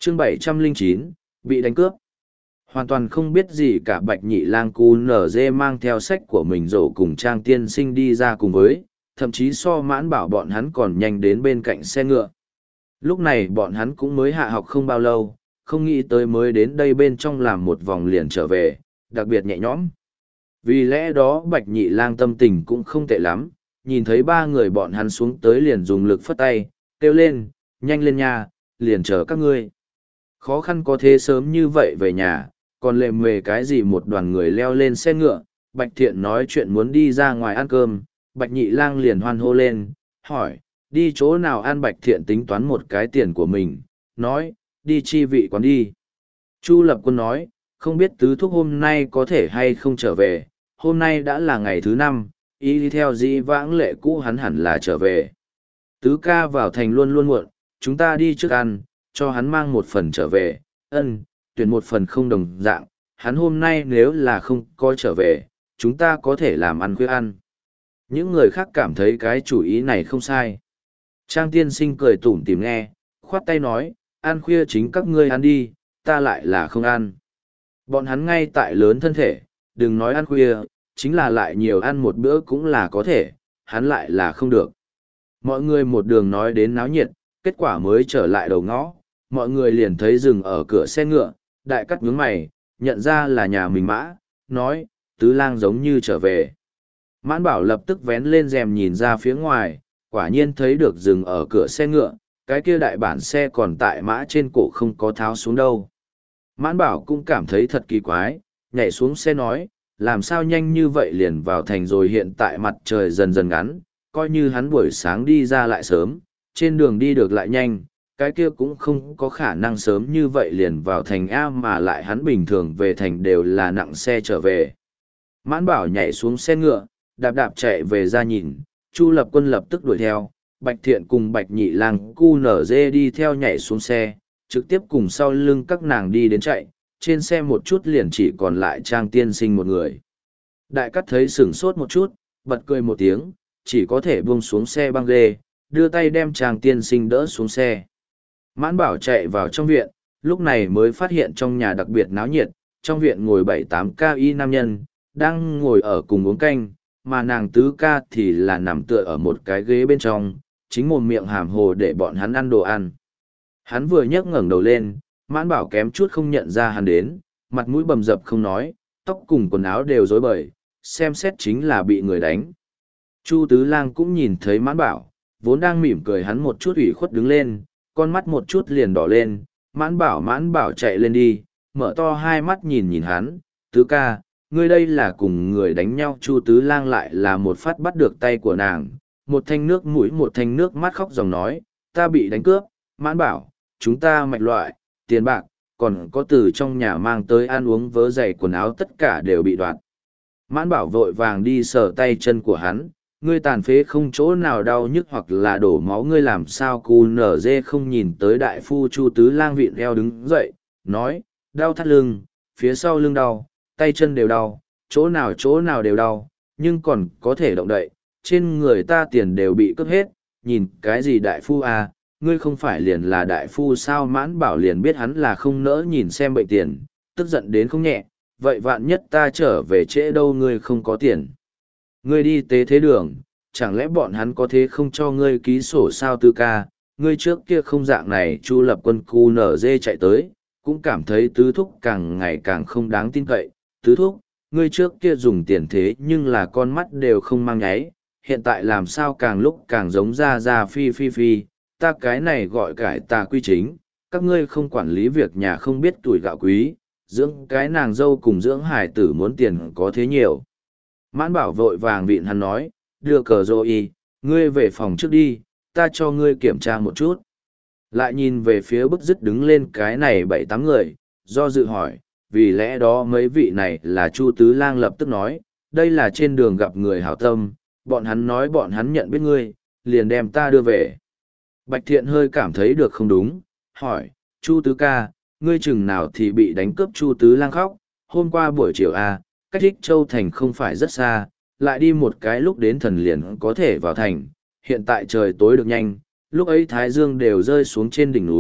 chương 709, bị đánh cướp. Hoàn toàn không biết gì cả Bạch Nhị Lang cu nở dê mang theo sách của mình rổ cùng Trang tiên sinh đi ra cùng với, thậm chí so Mãn Bảo bọn hắn còn nhanh đến bên cạnh xe ngựa. Lúc này bọn hắn cũng mới hạ học không bao lâu, không nghĩ tới mới đến đây bên trong làm một vòng liền trở về, đặc biệt nhẹ nhõm. Vì lẽ đó Bạch Nhị Lang tâm tình cũng không tệ lắm, nhìn thấy ba người bọn hắn xuống tới liền dùng lực phất tay, kêu lên, nhanh lên nha, liền chờ các ngươi. Khó khăn có thế sớm như vậy về nhà, còn lệ mề cái gì một đoàn người leo lên xe ngựa, Bạch Thiện nói chuyện muốn đi ra ngoài ăn cơm, Bạch Nhị Lang liền hoan hô lên, hỏi, đi chỗ nào ăn? Bạch Thiện tính toán một cái tiền của mình, nói, đi chi vị quán đi. Chu Lập Quân nói, không biết tứ thúc hôm nay có thể hay không trở về, hôm nay đã là ngày thứ 5, y đi theo dĩ vãng lệ cũ hắn hẳn là trở về. Tứ ca vào thành luôn luôn muộn, chúng ta đi trước ăn, cho hắn mang một phần trở về, tuyển một phần không đồng dạng, hắn hôm nay nếu là không có trở về, chúng ta có thể làm ăn khuya ăn. Những người khác cảm thấy cái chủ ý này không sai. Trang tiên sinh cười tủm tỉm nghe, khoát tay nói, ăn khuya chính các ngươi ăn đi, ta lại là không ăn. Bọn hắn ngay tại lớn thân thể, đừng nói ăn khuya, chính là lại nhiều ăn một bữa cũng là có thể, hắn lại là không được. Mọi người một đường nói đến náo nhiệt, kết quả mới trở lại đầu ngõ, mọi người liền thấy dừng ở cửa xe ngựa, đại cắt nhướng mày, nhận ra là nhà mình Mã, nói, Tứ Lang giống như trở về. Mãn Bảo lập tức vén lên rèm nhìn ra phía ngoài, quả nhiên thấy được dừng ở cửa xe ngựa, cái kia đại bản xe còn tại Mã trên cổ không có tháo xuống đâu. Mãn Bảo cũng cảm thấy thật kỳ quái, nhảy xuống xe nói, làm sao nhanh như vậy liền vào thành rồi, hiện tại mặt trời dần dần ngắn, coi như hắn buổi sáng đi ra lại sớm, trên đường đi được lại nhanh, cái kia cũng không có khả năng sớm như vậy liền vào thành A, mà lại hắn bình thường về thành đều là nặng xe trở về. Mãn Bảo nhảy xuống xe ngựa, đạp đạp chạy về ra nhìn, Chu Lập Quân lập tức đuổi theo, Bạch Thiện cùng Bạch Nhị Lang cu nở dê đi theo nhảy xuống xe, trực tiếp cùng sau lưng các nàng đi đến chạy, trên xe một chút liền chỉ còn lại Trang tiên sinh một người. Đại cắt thấy sửng sốt một chút, bật cười một tiếng, chỉ có thể buông xuống xe băng ghê, đưa tay đem Trang tiên sinh đỡ xuống xe. Mãn Bảo chạy vào trong viện, lúc này mới phát hiện trong nhà đặc biệt náo nhiệt, trong viện ngồi 7-8 ca y nam nhân, đang ngồi ở cùng uống canh, mà nàng Tứ ca thì là nằm tựa ở một cái ghế bên trong, chính mồm miệng hàm hồ để bọn hắn ăn đồ ăn. Hắn vừa nhấc ngẩng đầu lên, Mãn Bảo kém chút không nhận ra hắn đến, mặt mũi bầm dập không nói, tóc cùng quần áo đều rối bời, xem xét chính là bị người đánh. Chu Tứ Lang cũng nhìn thấy Mãn Bảo, vốn đang mỉm cười, hắn một chút ủy khuất đứng lên, con mắt một chút liền đỏ lên, Mãn Bảo chạy lên đi, mở to hai mắt nhìn nhìn hắn, Tứ ca, ngươi đây là cùng người đánh nhau. Chu Tứ Lang lại là một phát bắt được tay của nàng, một thanh nước mũi một thanh nước mắt khóc dòng nói, ta bị đánh cướp. Mãn Bảo, chúng ta mạch loại, tiền bạc, còn có từ trong nhà mang tới ăn uống vớ giày quần áo tất cả đều bị đoạt. Mãn Bảo vội vàng đi sờ tay chân của hắn, ngươi tàn phế không chỗ nào đau nhức hoặc là đổ máu, ngươi làm sao? Cu nở dê không nhìn tới đại phu. Chu Tứ Lang vịn eo đứng dậy, nói, đau thắt lưng, phía sau lưng đau, tay chân đều đau, chỗ nào đều đau, nhưng còn có thể động đậy, trên người ta tiền đều bị cướp hết, nhìn cái gì đại phu à, ngươi không phải liền là đại phu sao? Mãn Bảo liền biết hắn là không nỡ nhìn xem bệnh tiền, tức giận đến không nhẹ, vậy vạn nhất ta trở về trễ đâu, ngươi không có tiền. Ngươi đi tế thế đường, chẳng lẽ bọn hắn có thế không cho ngươi ký sổ sao? Tứ ca, ngươi trước kia không dạng này. Chu Lập Quân cu nở dê chạy tới, cũng cảm thấy Tứ thúc càng ngày càng không đáng tin cậy. Tứ thúc, ngươi trước kia dùng tiền thế nhưng là con mắt đều không mang nháy, hiện tại làm sao càng lúc càng giống ra phi, ta cái này gọi cải tà quy chính, các ngươi không quản lý việc nhà, không biết tuổi gạo quý, dưỡng cái nàng dâu cùng dưỡng hải tử muốn tiền có thế nhiều. Mãn Bảo vội vàng vịn hắn nói, đưa cờ rồi, ngươi về phòng trước đi, ta cho ngươi kiểm tra một chút. Lại nhìn về phía bức dứt đứng lên cái này 7-8 người, do dự hỏi, vì lẽ đó mấy vị này là? Chu Tứ Lang lập tức nói, đây là trên đường gặp người hảo tâm, bọn hắn nói bọn hắn nhận biết ngươi, liền đem ta đưa về. Bạch Thiện hơi cảm thấy được không đúng, hỏi, Chu Tứ ca, ngươi chừng nào thì bị đánh cướp? Chu Tứ Lang khóc, hôm qua buổi chiều cách Ích Châu thành không phải rất xa, lại đi một cái lúc đến Thần liền có thể vào thành, hiện tại trời tối được nhanh, lúc ấy Thái Dương đều rơi xuống trên đỉnh núi,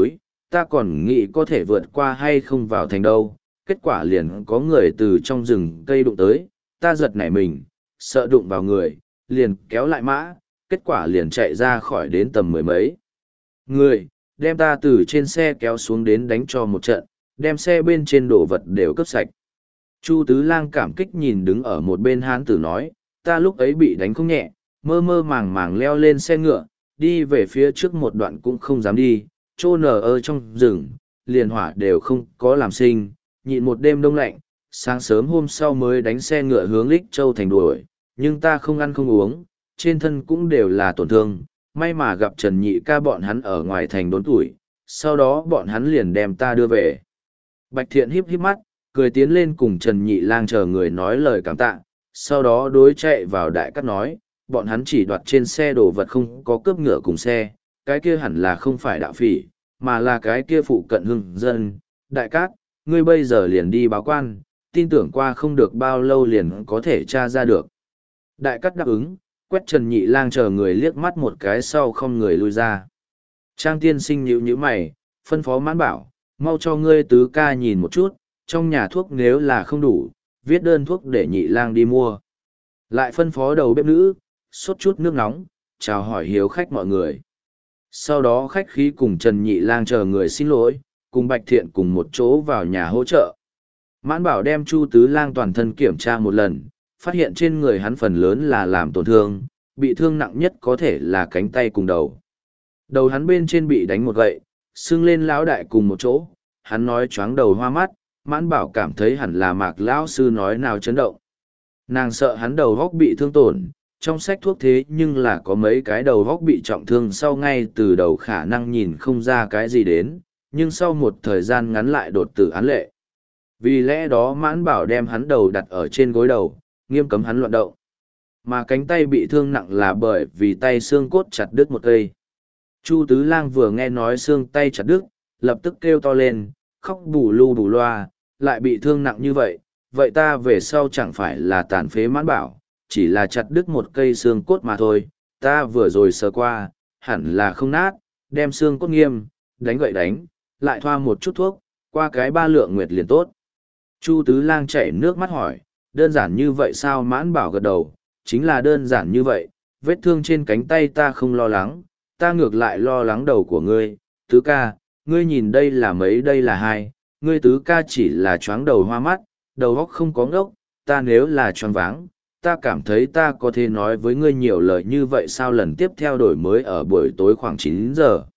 ta còn nghĩ có thể vượt qua hay không vào thành đâu, kết quả liền có người từ trong rừng cây đụng tới, ta giật nảy mình, sợ đụng vào người, liền kéo lại mã, kết quả liền chạy ra khỏi đến tầm mười mấy người, đem ta từ trên xe kéo xuống đến đánh cho một trận, đem xe bên trên đồ vật đều cướp sạch. Chu Tứ Lang cảm kích nhìn đứng ở một bên hán tử nói, ta lúc ấy bị đánh không nhẹ, mơ mơ màng màng leo lên xe ngựa, đi về phía trước một đoạn cũng không dám đi, trô nở ở trong rừng, liền hỏa đều không có làm sinh, nhịn một đêm đông lạnh, sáng sớm hôm sau mới đánh xe ngựa hướng Lích Châu thành đuổi, nhưng ta không ăn không uống, trên thân cũng đều là tổn thương, may mà gặp Trần Nhị ca bọn hắn ở ngoài thành đốn tuổi, sau đó bọn hắn liền đem ta đưa về. Bạch Thiện híp híp mắt, cười tiến lên cùng Trần Nhị Lang chờ người nói lời cảm tạ, sau đó đối chạy vào đại cát nói, bọn hắn chỉ đoạt trên xe đồ vật không có cướp ngựa cùng xe, cái kia hẳn là không phải đạo phỉ, mà là cái kia phụ cận hưng dân. Đại cát, ngươi bây giờ liền đi báo quan, tin tưởng qua không được bao lâu liền có thể tra ra được. Đại cát đáp ứng, quét Trần Nhị Lang chờ người liếc mắt một cái sau không người lui ra. Trang tiên sinh nhíu nhíu mày, phân phó Mãn Bảo, mau cho ngươi tứ ca nhìn một chút, trong nhà thuốc nếu là không đủ, viết đơn thuốc để Nhị Lang đi mua. Lại phân phó đầu bếp nữ, sốt chút nước nóng, chào hỏi hiếu khách mọi người. Sau đó khách khí cùng Trần Nhị Lang chờ người xin lỗi, cùng Bạch Thiện cùng một chỗ vào nhà hỗ trợ. Mãn Bảo đem Chu Tứ Lang toàn thân kiểm tra một lần, phát hiện trên người hắn phần lớn là làm tổn thương, bị thương nặng nhất có thể là cánh tay cùng đầu. Đầu hắn bên trên bị đánh một gậy, sưng lên lão đại cùng một chỗ, hắn nói choáng đầu hoa mắt, Mãn Bảo cảm thấy hẳn là Mạc lão sư nói nào chấn động. Nàng sợ hắn đầu góc bị thương tổn, trong sách thuốc thế nhưng là có mấy cái đầu góc bị trọng thương sau ngay từ đầu khả năng nhìn không ra cái gì đến, nhưng sau một thời gian ngắn lại đột tử án lệ. Vì lẽ đó Mãn Bảo đem hắn đầu đặt ở trên gối đầu, nghiêm cấm hắn loạn động. Mà cánh tay bị thương nặng là bởi vì tay xương cốt chặt đứt một cây. Chu Tứ Lang vừa nghe nói xương tay chặt đứt, lập tức kêu to lên, khóc bù lu bù loa, lại bị thương nặng như vậy, vậy ta về sau chẳng phải là tàn phế Mãn Bảo, chỉ là chặt đứt một cây xương cốt mà thôi, ta vừa rồi sờ qua, hẳn là không nát, đem xương cốt nghiêm, đánh gậy đánh, lại thoa một chút thuốc, qua cái 3 lượng nguyệt liền tốt. Chu Tứ Lang chảy nước mắt hỏi, đơn giản như vậy sao? Mãn Bảo gật đầu, chính là đơn giản như vậy, vết thương trên cánh tay ta không lo lắng, ta ngược lại lo lắng đầu của ngươi, Tứ ca, ngươi nhìn đây là mấy đây là hai, ngươi Tứ ca chỉ là choáng đầu hoa mắt, đầu óc không có ngốc, ta nếu là choáng váng, ta cảm thấy ta có thể nói với ngươi nhiều lời như vậy sao? Lần tiếp theo đổi mới ở buổi tối khoảng 9 giờ.